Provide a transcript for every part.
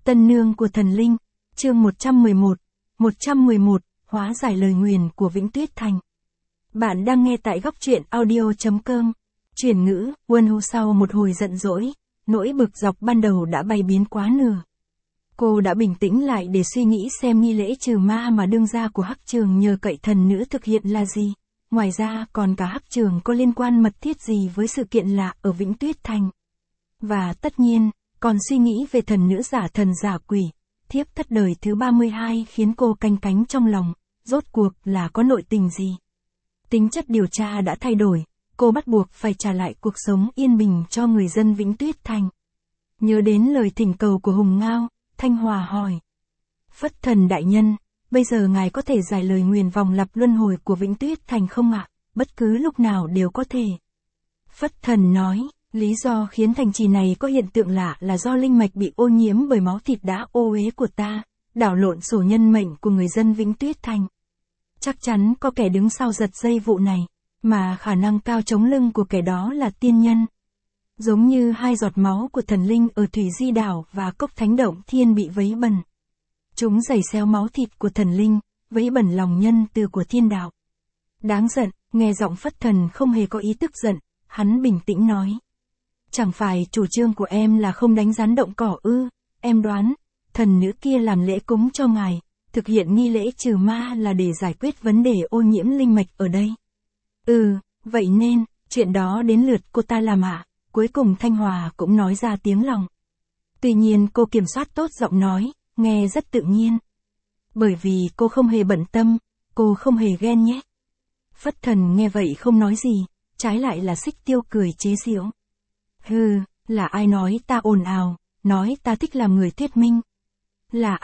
Tân nương của thần linh, chương 111, hóa giải lời nguyền của Vĩnh Tuyết Thành. Bạn đang nghe tại góc truyện audio.com. Chuyển ngữ, Quân Hu sau một hồi giận dỗi, nỗi bực dọc ban đầu đã bay biến quá nửa. Cô đã bình tĩnh lại để suy nghĩ xem nghi lễ trừ ma mà đương gia của Hắc Trường nhờ cậy thần nữ thực hiện là gì. Ngoài ra còn cả Hắc Trường có liên quan mật thiết gì với sự kiện lạ ở Vĩnh Tuyết Thành. Và tất nhiên, còn suy nghĩ về thần nữ giả thần giả quỷ, thiếp thất đời thứ 32 khiến cô canh cánh trong lòng, rốt cuộc là có nội tình gì. Tính chất điều tra đã thay đổi, cô bắt buộc phải trả lại cuộc sống yên bình cho người dân Vĩnh Tuyết Thành. Nhớ đến lời thỉnh cầu của Hùng Ngao, Thanh Hòa hỏi. Phất thần đại nhân, bây giờ ngài có thể giải lời nguyền vòng lặp luân hồi của Vĩnh Tuyết Thành không ạ? Bất cứ lúc nào đều có thể. Phất thần nói, lý do khiến thành trì này có hiện tượng lạ là do linh mạch bị ô nhiễm bởi máu thịt đã ô uế của ta, đảo lộn sổ nhân mệnh của người dân Vĩnh Tuyết Thành. Chắc chắn có kẻ đứng sau giật dây vụ này, mà khả năng cao chống lưng của kẻ đó là tiên nhân. Giống như hai giọt máu của thần linh ở Thủy Di Đảo và Cốc Thánh Động Thiên bị vấy bẩn. Chúng giày xéo máu thịt của thần linh, vấy bẩn lòng nhân từ của thiên đạo. Đáng giận, nghe giọng Phất thần không hề có ý tức giận, hắn bình tĩnh nói. Chẳng phải chủ trương của em là không đánh rắn động cỏ ư, em đoán, thần nữ kia làm lễ cúng cho ngài, thực hiện nghi lễ trừ ma là để giải quyết vấn đề ô nhiễm linh mạch ở đây. Vậy nên, chuyện đó đến lượt cô ta làm ạ. Cuối cùng Thanh Hòa cũng nói ra tiếng lòng. Tuy nhiên cô kiểm soát tốt giọng nói, nghe rất tự nhiên. Bởi vì cô không hề bận tâm, cô không hề ghen nhé. Phất thần nghe vậy không nói gì, trái lại là Xích Tiêu cười chế giễu. Là ai nói ta ồn ào, nói ta thích làm người thuyết minh. Là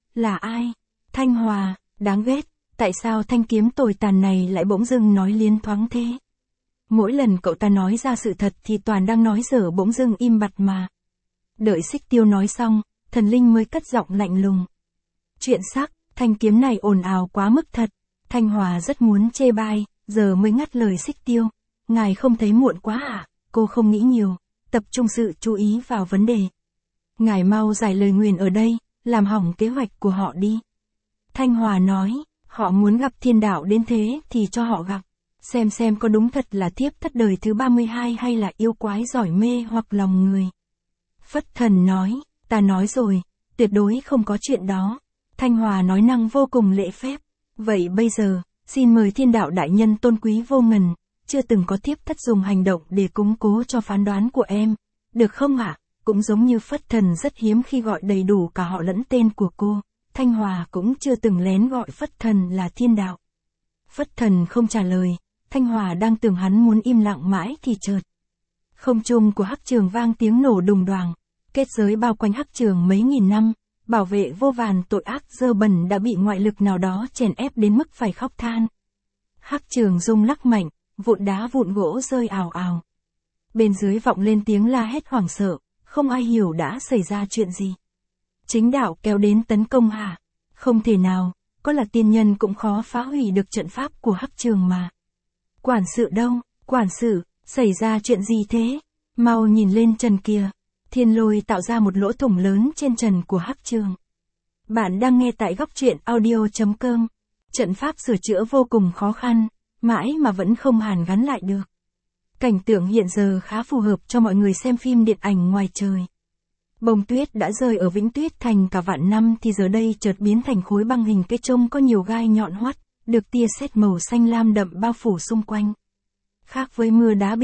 ai? Thanh Hòa, đáng ghét, tại sao thanh kiếm tồi tàn này lại bỗng dưng nói liến thoáng thế? Mỗi lần cậu ta nói ra sự thật thì toàn đang nói dở bỗng dưng im bặt mà. Đợi Xích Tiêu nói xong, thần linh mới cất giọng lạnh lùng. Chuyện sắc, thanh kiếm này ồn ào quá mức thật. Thanh Hòa rất muốn chê bai, giờ mới ngắt lời Xích Tiêu. Ngài không thấy muộn quá à? Cô không nghĩ nhiều, tập trung sự chú ý vào vấn đề. Ngài mau giải lời nguyền ở đây, làm hỏng kế hoạch của họ đi. Thanh Hòa nói, họ muốn gặp thiên đạo đến thế thì cho họ gặp. Xem có đúng thật là thiếp thất đời thứ 32 hay là yêu quái giỏi mê hoặc lòng người. Phất thần nói, ta nói rồi, tuyệt đối không có chuyện đó. Thanh Hòa nói năng vô cùng lễ phép. Vậy bây giờ, xin mời thiên đạo đại nhân tôn quý vô ngần, chưa từng có thiếp thất dùng hành động để củng cố cho phán đoán của em. Được không ạ? Cũng giống như Phất thần rất hiếm khi gọi đầy đủ cả họ lẫn tên của cô, Thanh Hòa cũng chưa từng lén gọi Phất thần là thiên đạo. Phất thần không trả lời. Thanh Hòa đang tưởng hắn muốn im lặng mãi thì chợt. Không trung của Hắc Trường vang tiếng nổ đùng đoàng, kết giới bao quanh Hắc Trường mấy nghìn năm, bảo vệ vô vàn tội ác dơ bẩn đã bị ngoại lực nào đó chèn ép đến mức phải khóc than. Hắc Trường rung lắc mạnh, vụn đá vụn gỗ rơi ào ào. Bên dưới vọng lên tiếng la hét hoảng sợ, không ai hiểu đã xảy ra chuyện gì. Chính đạo kéo đến tấn công hả? Không thể nào, có là tiên nhân cũng khó phá hủy được trận pháp của Hắc Trường mà. Quản sự đâu? Quản sự, xảy ra chuyện gì thế? Mau nhìn lên trần kìa. Thiên lôi tạo ra một lỗ thủng lớn trên trần của Hắc Trường. Bạn đang nghe tại góc truyện audio.com. Trận pháp sửa chữa vô cùng khó khăn, mãi mà vẫn không hàn gắn lại được. Cảnh tượng hiện giờ khá phù hợp cho mọi người xem phim điện ảnh ngoài trời. Bông tuyết đã rơi ở Vĩnh Tuyết Thành cả vạn năm thì giờ đây chợt biến thành khối băng hình cây trông có nhiều gai nhọn hoắt, được tia sét màu xanh lam đậm bao phủ xung quanh. Khác với mưa đá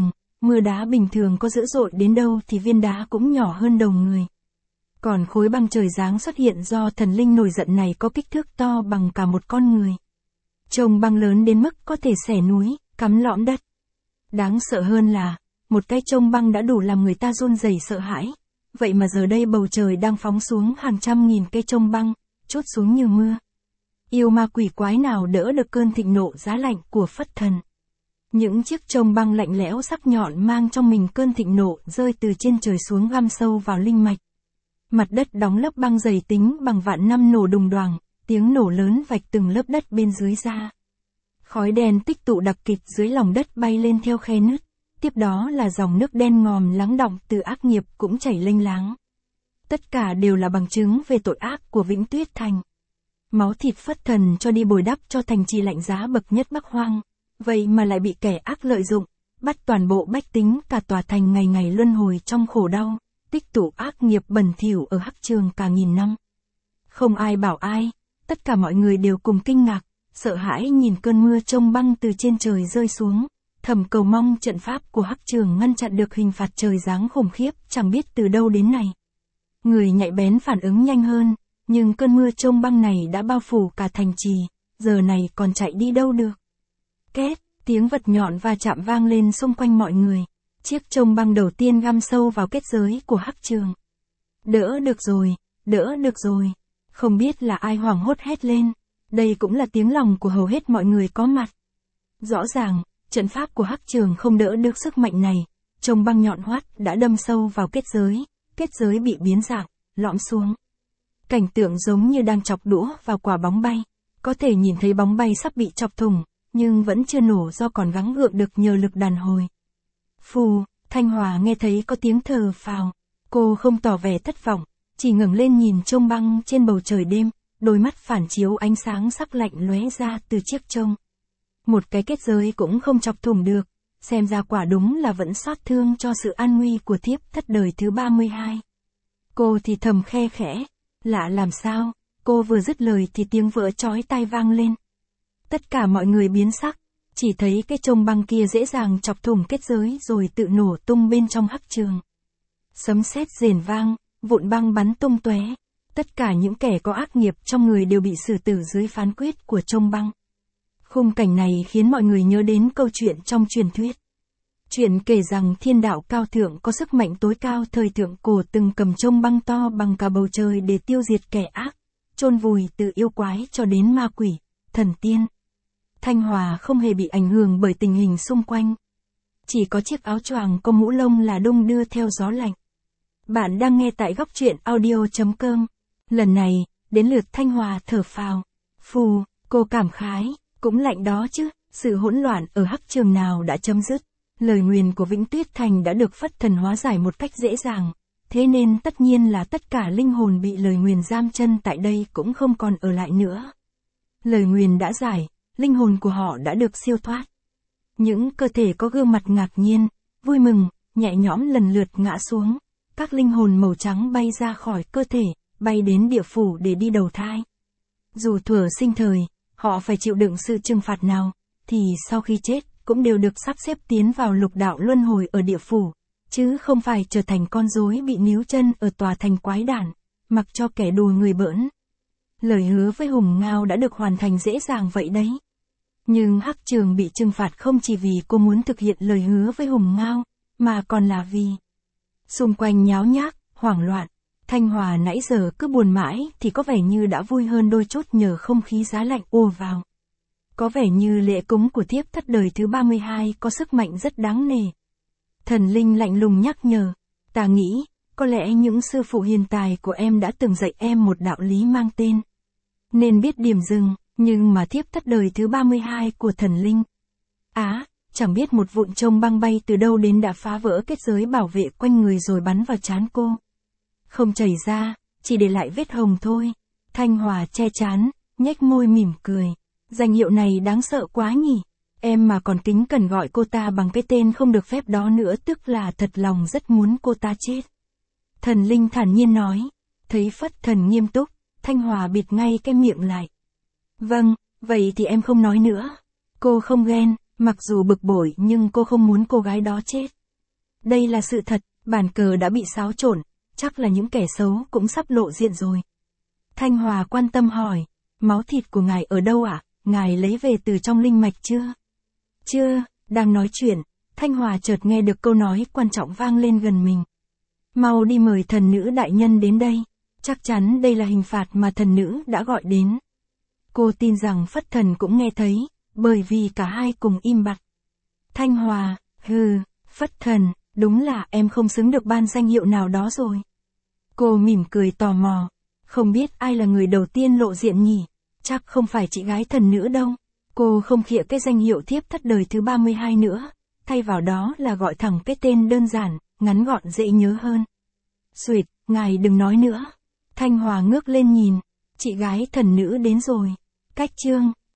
bình thường có dữ dội đến đâu thì viên đá cũng nhỏ hơn đầu người. Còn khối băng trời giáng xuất hiện do thần linh nổi giận này có kích thước to bằng cả một con người. Trông băng lớn đến mức có thể xẻ núi, cắm lõm đất. Đáng sợ hơn là, một cái trông băng đã đủ làm người ta run rẩy sợ hãi. Vậy mà giờ đây bầu trời đang phóng xuống hàng trăm nghìn cây trông băng, trút xuống như mưa. Yêu ma quỷ quái nào đỡ được cơn thịnh nộ giá lạnh của Phất thần. Những chiếc trông băng lạnh lẽo sắc nhọn mang trong mình cơn thịnh nộ rơi từ trên trời xuống găm sâu vào linh mạch. Mặt đất đóng lớp băng dày tính bằng vạn năm nổ đùng đoàng, tiếng nổ lớn vạch từng lớp đất bên dưới ra. Khói đen tích tụ đặc kịch dưới lòng đất bay lên theo khe nứt, tiếp đó là dòng nước đen ngòm lắng đọng từ ác nghiệp cũng chảy lênh láng. Tất cả đều là bằng chứng về tội ác của Vĩnh Tuyết Thành. Máu thịt Phất Thần cho đi bồi đắp cho thành trì lạnh giá bậc nhất Bắc Hoang, vậy mà lại bị kẻ ác lợi dụng, bắt toàn bộ bách tính cả tòa thành ngày ngày luân hồi trong khổ đau, tích tụ ác nghiệp bẩn thỉu ở Hắc Trường cả nghìn năm. Không ai bảo ai, tất cả mọi người đều cùng kinh ngạc, sợ hãi nhìn cơn mưa trông băng từ trên trời rơi xuống, thầm cầu mong trận pháp của Hắc Trường ngăn chặn được hình phạt trời giáng khủng khiếp chẳng biết từ đâu đến này. Người nhạy bén phản ứng nhanh hơn, nhưng cơn mưa trông băng này đã bao phủ cả thành trì, giờ này còn chạy đi đâu được. Két, tiếng vật nhọn va chạm vang lên xung quanh mọi người. Chiếc trông băng đầu tiên găm sâu vào kết giới của Hắc Trường. Đỡ được rồi, đỡ được rồi. Không biết là ai hoảng hốt hét lên. Đây cũng là tiếng lòng của hầu hết mọi người có mặt. Rõ ràng, trận pháp của Hắc Trường không đỡ được sức mạnh này. Trông băng nhọn hoắt đã đâm sâu vào kết giới bị biến dạng, lõm xuống. Cảnh tượng giống như đang chọc đũa vào quả bóng bay. Có thể nhìn thấy bóng bay sắp bị chọc thủng, nhưng vẫn chưa nổ do còn gắng gượng được nhờ lực đàn hồi. Phù, Thanh Hòa nghe thấy có tiếng thở phào. Cô không tỏ vẻ thất vọng, chỉ ngẩng lên nhìn trông băng trên bầu trời đêm, đôi mắt phản chiếu ánh sáng sắc lạnh lóe ra từ chiếc trông. Một cái kết giới cũng không chọc thủng được, xem ra quả đúng là vẫn xót thương cho sự an nguy của thiếp thất đời thứ 32. Cô thì thầm khe khẽ, lạ làm sao, cô vừa dứt lời thì tiếng vỡ chói tai vang lên. Tất cả mọi người biến sắc, chỉ thấy cái trông băng kia dễ dàng chọc thủng kết giới rồi tự nổ tung bên trong Hắc Trường. Sấm sét rền vang, vụn băng bắn tung tóe. Tất cả những kẻ có ác nghiệp trong người đều bị xử tử dưới phán quyết của trông băng. Khung cảnh này khiến mọi người nhớ đến câu chuyện trong truyền thuyết. Chuyện kể rằng thiên đạo cao thượng có sức mạnh tối cao thời thượng cổ từng cầm trông băng to bằng cả bầu trời để tiêu diệt kẻ ác, chôn vùi từ yêu quái cho đến ma quỷ, thần tiên. Thanh Hòa không hề bị ảnh hưởng bởi tình hình xung quanh. Chỉ có chiếc áo choàng có mũ lông là đung đưa theo gió lạnh. Bạn đang nghe tại góc truyện audio.com. Lần này, đến lượt Thanh Hòa thở phào. Phù, cô cảm khái, cũng lạnh đó chứ, sự hỗn loạn ở Hắc Trường nào đã chấm dứt. Lời nguyền của Vĩnh Tuyết Thành đã được Phất Thần hóa giải một cách dễ dàng. Thế nên tất nhiên là tất cả linh hồn bị lời nguyền giam chân tại đây cũng không còn ở lại nữa. Lời nguyền đã giải, linh hồn của họ đã được siêu thoát. Những cơ thể có gương mặt ngạc nhiên, vui mừng, nhẹ nhõm lần lượt ngã xuống. Các linh hồn màu trắng bay ra khỏi cơ thể, bay đến địa phủ để đi đầu thai. Dù thuở sinh thời, họ phải chịu đựng sự trừng phạt nào, thì sau khi chết, cũng đều được sắp xếp tiến vào lục đạo luân hồi ở địa phủ, chứ không phải trở thành con rối bị níu chân ở tòa thành quái đản, mặc cho kẻ đùa người bỡn. Lời hứa với Hùng Ngao đã được hoàn thành dễ dàng vậy đấy. Nhưng Hắc Trường bị trừng phạt không chỉ vì cô muốn thực hiện lời hứa với Hùng Ngao, mà còn là vì xung quanh nháo nhác, hoảng loạn. Thanh Hòa nãy giờ cứ buồn mãi thì có vẻ như đã vui hơn đôi chút nhờ không khí giá lạnh ùa vào. Có vẻ như lễ cúng của thiếp thất đời thứ 32 có sức mạnh rất đáng nể. Thần linh lạnh lùng nhắc nhở, ta nghĩ, có lẽ những sư phụ hiền tài của em đã từng dạy em một đạo lý mang tên. Nên biết điểm dừng, nhưng mà thiếp thất đời thứ 32 của thần linh. Chẳng biết một vụn trông băng bay từ đâu đến đã phá vỡ kết giới bảo vệ quanh người rồi bắn vào trán cô. Không chảy ra, chỉ để lại vết hồng thôi. Thanh Hòa che trán, nhếch môi mỉm cười. Danh hiệu này đáng sợ quá nhỉ. Em mà còn kính cẩn gọi cô ta bằng cái tên không được phép đó nữa, tức là thật lòng rất muốn cô ta chết. Thần linh thản nhiên nói. Thấy Phất Thần nghiêm túc, Thanh Hòa bịt ngay cái miệng lại. Vâng, vậy thì em không nói nữa. Cô không ghen, mặc dù bực bội nhưng cô không muốn cô gái đó chết. Đây là sự thật, bàn cờ đã bị xáo trộn, chắc là những kẻ xấu cũng sắp lộ diện rồi. Thanh Hòa quan tâm hỏi, máu thịt của ngài ở đâu ạ? Ngài lấy về từ trong linh mạch chưa? Chưa, đang nói chuyện, Thanh Hòa chợt nghe được câu nói quan trọng vang lên gần mình. Mau đi mời thần nữ đại nhân đến đây, chắc chắn đây là hình phạt mà thần nữ đã gọi đến. Cô tin rằng Phất Thần cũng nghe thấy, bởi vì cả hai cùng im bặt. Thanh Hòa, Phất Thần, đúng là em không xứng được ban danh hiệu nào đó rồi. Cô mỉm cười tò mò, không biết ai là người đầu tiên lộ diện nhỉ, chắc không phải chị gái thần nữ đâu. Cô không khịa cái danh hiệu thiếp thất đời thứ 32 nữa, thay vào đó là gọi thẳng cái tên đơn giản, ngắn gọn dễ nhớ hơn. Xuyệt, ngài đừng nói nữa. Thanh Hòa ngước lên nhìn, chị gái thần nữ đến rồi. Cách chương